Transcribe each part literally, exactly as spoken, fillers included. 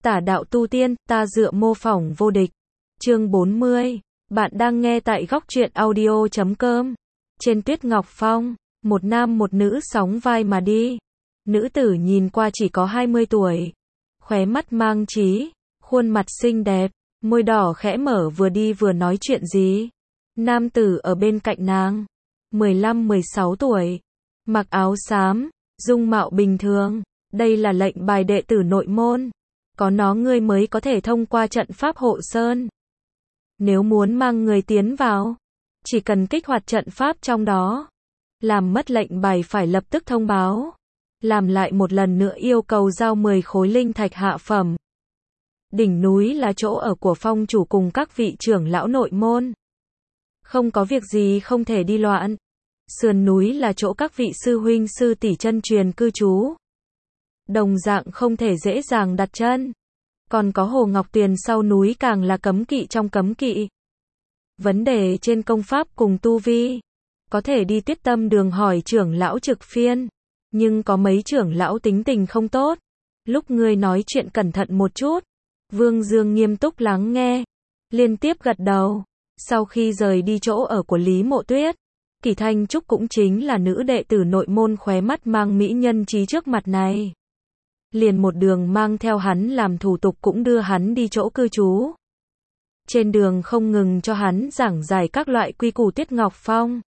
Tả đạo tu tiên, ta dựa mô phỏng vô địch. Chương bốn mươi. Bạn đang nghe tại góc truyện audio chấm com. Trên Tuyết Ngọc Phong, một nam một nữ sóng vai mà đi. Nữ tử nhìn qua chỉ có hai mươi tuổi. Khóe mắt mang trí, khuôn mặt xinh đẹp, môi đỏ khẽ mở vừa đi vừa nói chuyện gì. Nam tử ở bên cạnh nàng, mười lăm mười sáu tuổi, mặc áo xám, dung mạo bình thường. Đây là lệnh bài đệ tử nội môn. Có nó ngươi mới có thể thông qua trận pháp hộ sơn. Nếu muốn mang người tiến vào, chỉ cần kích hoạt trận pháp trong đó. Làm mất lệnh bài phải lập tức thông báo. Làm lại một lần nữa yêu cầu giao mười khối linh thạch hạ phẩm. Đỉnh núi là chỗ ở của phong chủ cùng các vị trưởng lão nội môn. Không có việc gì không thể đi loạn. Sườn núi là chỗ các vị sư huynh sư tỷ chân truyền cư trú. Đồng dạng không thể dễ dàng đặt chân. Còn có Hồ Ngọc Tuyền sau núi càng là cấm kỵ trong cấm kỵ. Vấn đề trên công pháp cùng tu vi. Có thể đi Tuyết Tâm đường hỏi trưởng lão trực phiên. Nhưng có mấy trưởng lão tính tình không tốt. Lúc ngươi nói chuyện cẩn thận một chút. Vương Dương nghiêm túc lắng nghe. Liên tiếp gật đầu. Sau khi rời đi chỗ ở của Lý Mộ Tuyết, Kỳ Thanh Trúc cũng chính là nữ đệ tử nội môn khóe mắt mang mỹ nhân trí trước mặt này. Liền một đường mang theo hắn làm thủ tục cũng đưa hắn đi chỗ cư trú. Trên đường không ngừng cho hắn giảng giải các loại quy củ Tuyết Ngọc Phong.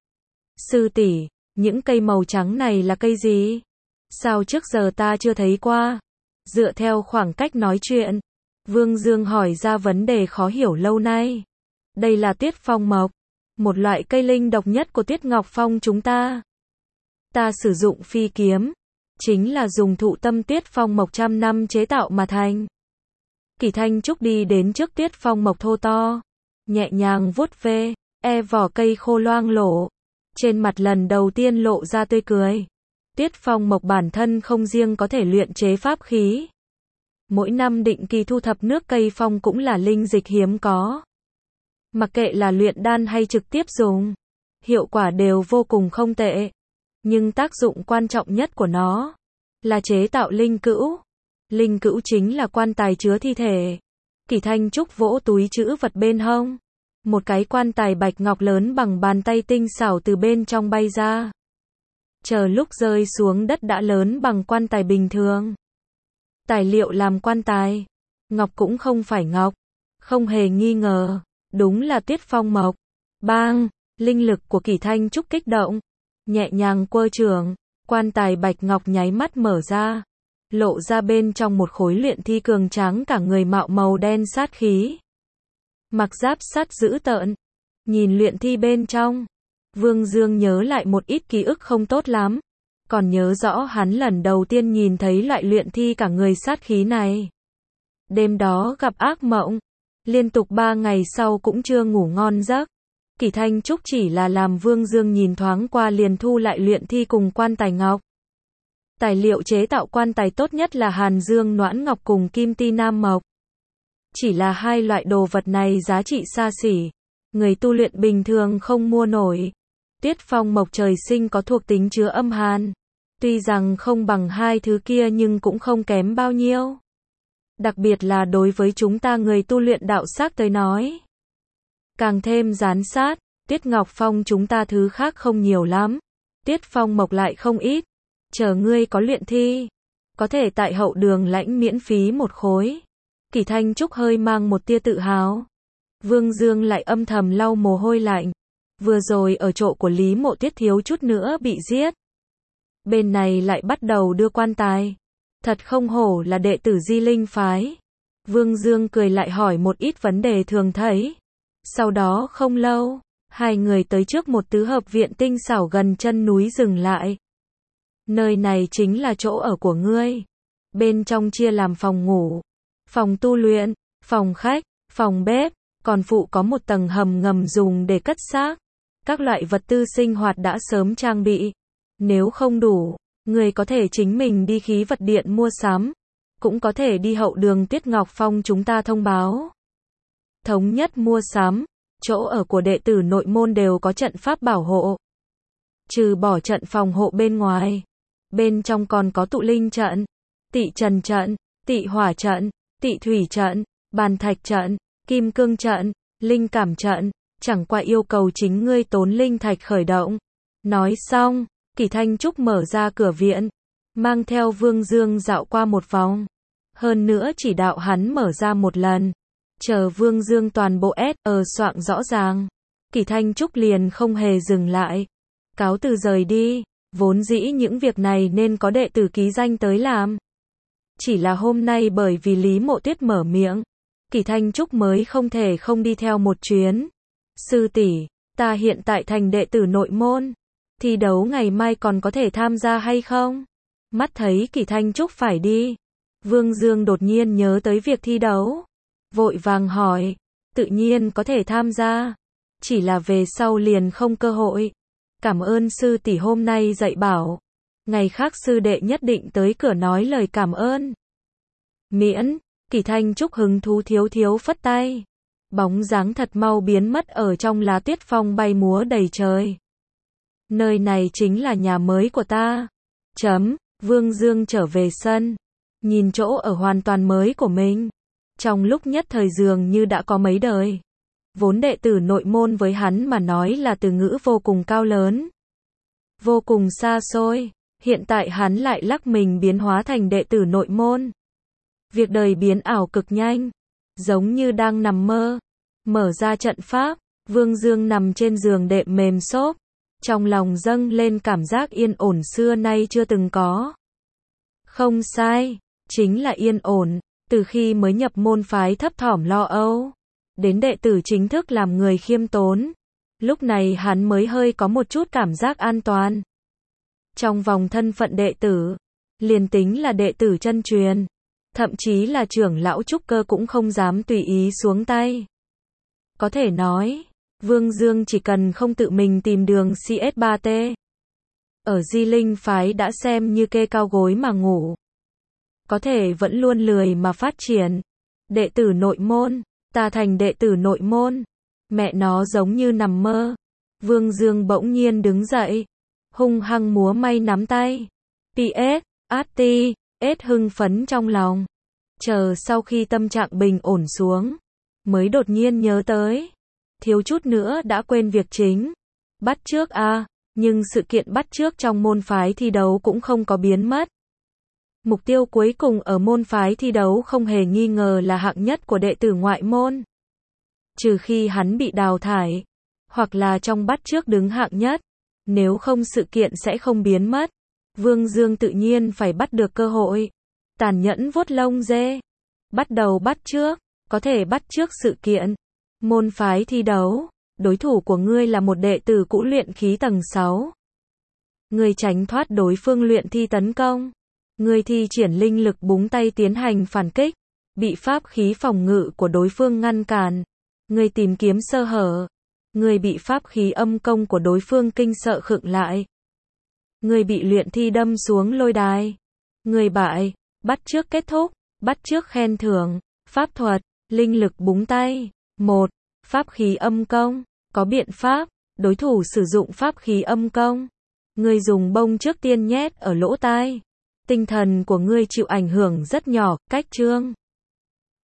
Sư tỷ, những cây màu trắng này là cây gì? Sao trước giờ ta chưa thấy qua? Dựa theo khoảng cách nói chuyện, Vương Dương hỏi ra vấn đề khó hiểu lâu nay. Đây là Tuyết Phong mộc, một loại cây linh độc nhất của Tuyết Ngọc Phong chúng ta. Ta sử dụng phi kiếm, chính là dùng thụ tâm Tuyết Phong mộc trăm năm chế tạo mà thành. Kỳ Thanh Trúc đi đến trước Tuyết Phong mộc thô to, nhẹ nhàng vuốt ve, e vỏ cây khô loang lổ. Trên mặt lần đầu tiên lộ ra tươi cười. Tuyết Phong mộc bản thân không riêng có thể luyện chế pháp khí. Mỗi năm định kỳ thu thập nước cây phong cũng là linh dịch hiếm có. Mặc kệ là luyện đan hay trực tiếp dùng, hiệu quả đều vô cùng không tệ. Nhưng tác dụng quan trọng nhất của nó là chế tạo linh cữu. Linh cữu chính là quan tài chứa thi thể. Kỳ Thanh Trúc vỗ túi trữ vật bên hông. Một cái quan tài bạch ngọc lớn bằng bàn tay tinh xảo từ bên trong bay ra. Chờ lúc rơi xuống đất đã lớn bằng quan tài bình thường. Tài liệu làm quan tài, ngọc cũng không phải ngọc. Không hề nghi ngờ, đúng là Tuyết Phong mộc. Bang, linh lực của Kỳ Thanh Trúc kích động. Nhẹ nhàng quơ trường, quan tài bạch ngọc nháy mắt mở ra. Lộ ra bên trong một khối luyện thi cường tráng cả người mạo màu đen sát khí. Mặc giáp sắt dữ tợn. Nhìn luyện thi bên trong, Vương Dương nhớ lại một ít ký ức không tốt lắm. Còn nhớ rõ hắn lần đầu tiên nhìn thấy loại luyện thi cả người sát khí này. Đêm đó gặp ác mộng. Liên tục ba ngày sau cũng chưa ngủ ngon giấc. Kỳ Thanh Trúc chỉ là làm Vương Dương nhìn thoáng qua liền thu lại luyện thi cùng quan tài ngọc. Tài liệu chế tạo quan tài tốt nhất là Hàn Dương Noãn Ngọc cùng Kim Ti Nam Mộc. Chỉ là hai loại đồ vật này giá trị xa xỉ. Người tu luyện bình thường không mua nổi. Tuyết Phong mộc trời sinh có thuộc tính chứa âm hàn. Tuy rằng không bằng hai thứ kia nhưng cũng không kém bao nhiêu. Đặc biệt là đối với chúng ta người tu luyện đạo sắc tới nói. Càng thêm gián sát, Tuyết Ngọc Phong chúng ta thứ khác không nhiều lắm. Tuyết Phong mộc lại không ít. Chờ ngươi có luyện thi, có thể tại hậu đường lãnh miễn phí một khối. Kỳ Thanh Trúc hơi mang một tia tự hào. Vương Dương lại âm thầm lau mồ hôi lạnh. Vừa rồi ở chỗ của Lý Mộ Tuyết thiếu chút nữa bị giết. Bên này lại bắt đầu đưa quan tài. Thật không hổ là đệ tử Di Linh phái. Vương Dương cười lại hỏi một ít vấn đề thường thấy. Sau đó không lâu, hai người tới trước một tứ hợp viện tinh xảo gần chân núi dừng lại. Nơi này chính là chỗ ở của ngươi. Bên trong chia làm phòng ngủ, phòng tu luyện, phòng khách, phòng bếp, còn phụ có một tầng hầm ngầm dùng để cất xác. Các loại vật tư sinh hoạt đã sớm trang bị. Nếu không đủ, người có thể chính mình đi khí vật điện mua sắm. Cũng có thể đi hậu đường Tuyết Ngọc Phong chúng ta thông báo. Thống nhất mua sắm, chỗ ở của đệ tử nội môn đều có trận pháp bảo hộ. Trừ bỏ trận phòng hộ bên ngoài, bên trong còn có tụ linh trận, tị trần trận, tị hỏa trận, Tị thủy trận, bàn thạch trận, kim cương trận, linh cảm trận, chẳng qua yêu cầu chính ngươi tốn linh thạch khởi động. Nói xong, Kỷ Thanh Trúc mở ra cửa viện, mang theo Vương Dương dạo qua một vòng. Hơn nữa chỉ đạo hắn mở ra một lần. Chờ Vương Dương toàn bộ ét ở soạn rõ ràng. Kỷ Thanh Trúc liền không hề dừng lại. Cáo từ rời đi, vốn dĩ những việc này nên có đệ tử ký danh tới làm. Chỉ là hôm nay bởi vì Lý Mộ Tuyết mở miệng, Kỷ Thanh Trúc mới không thể không đi theo một chuyến. Sư tỷ, ta hiện tại thành đệ tử nội môn. Thi đấu ngày mai còn có thể tham gia hay không? Mắt thấy Kỷ Thanh Trúc phải đi. Vương Dương đột nhiên nhớ tới việc thi đấu. Vội vàng hỏi, tự nhiên có thể tham gia. Chỉ là về sau liền không cơ hội. Cảm ơn sư tỷ hôm nay dạy bảo. Ngày khác sư đệ nhất định tới cửa nói lời cảm ơn. Miễn, Kỷ Thanh Trúc hứng thú thiếu thiếu phất tay. Bóng dáng thật mau biến mất ở trong lá tuyết phong bay múa đầy trời. Nơi này chính là nhà mới của ta. Chấm, Vương Dương trở về sân. Nhìn chỗ ở hoàn toàn mới của mình. Trong lúc nhất thời dường như đã có mấy đời. Vốn đệ tử nội môn với hắn mà nói là từ ngữ vô cùng cao lớn. Vô cùng xa xôi. Hiện tại hắn lại lắc mình biến hóa thành đệ tử nội môn. Việc đời biến ảo cực nhanh. Giống như đang nằm mơ. Mở ra trận pháp. Vương Dương nằm trên giường đệm mềm xốp. Trong lòng dâng lên cảm giác yên ổn xưa nay chưa từng có. Không sai. Chính là yên ổn. Từ khi mới nhập môn phái thấp thỏm lo âu. Đến đệ tử chính thức làm người khiêm tốn. Lúc này hắn mới hơi có một chút cảm giác an toàn. Trong vòng thân phận đệ tử, liền tính là đệ tử chân truyền, thậm chí là trưởng lão trúc cơ cũng không dám tùy ý xuống tay. Có thể nói, Vương Dương chỉ cần không tự mình tìm đường xê ét ba T. Ở Di Linh phái đã xem như kê cao gối mà ngủ. Có thể vẫn luôn lười mà phát triển. Đệ tử nội môn, ta thành đệ tử nội môn. Mẹ nó giống như nằm mơ. Vương Dương bỗng nhiên đứng dậy. Hung hăng múa may nắm tay. pê ét, át ti, ết hưng phấn trong lòng. Chờ sau khi tâm trạng bình ổn xuống. Mới đột nhiên nhớ tới. Thiếu chút nữa đã quên việc chính. Bắt chước a, nhưng sự kiện bắt chước trong môn phái thi đấu cũng không có biến mất. Mục tiêu cuối cùng ở môn phái thi đấu không hề nghi ngờ là hạng nhất của đệ tử ngoại môn. Trừ khi hắn bị đào thải, hoặc là trong bắt chước đứng hạng nhất, nếu không sự kiện sẽ không biến mất. Vương Dương tự nhiên phải bắt được cơ hội. Tàn nhẫn vuốt lông dê. Bắt đầu bắt chước, có thể bắt chước sự kiện. Môn phái thi đấu, đối thủ của ngươi là một đệ tử cũ luyện khí tầng sáu. Ngươi tránh thoát đối phương luyện thi tấn công. Ngươi thi triển linh lực búng tay tiến hành phản kích, bị pháp khí phòng ngự của đối phương ngăn cản. Ngươi tìm kiếm sơ hở. Ngươi bị pháp khí âm công của đối phương kinh sợ khựng lại. Ngươi bị luyện thi đâm xuống lôi đài. Ngươi bại, bắt chước kết thúc, bắt chước khen thưởng, pháp thuật, linh lực búng tay. một. Pháp khí âm công, có biện pháp, đối thủ sử dụng pháp khí âm công. Ngươi dùng bông trước tiên nhét ở lỗ tai. Tinh thần của ngươi chịu ảnh hưởng rất nhỏ, cách chương.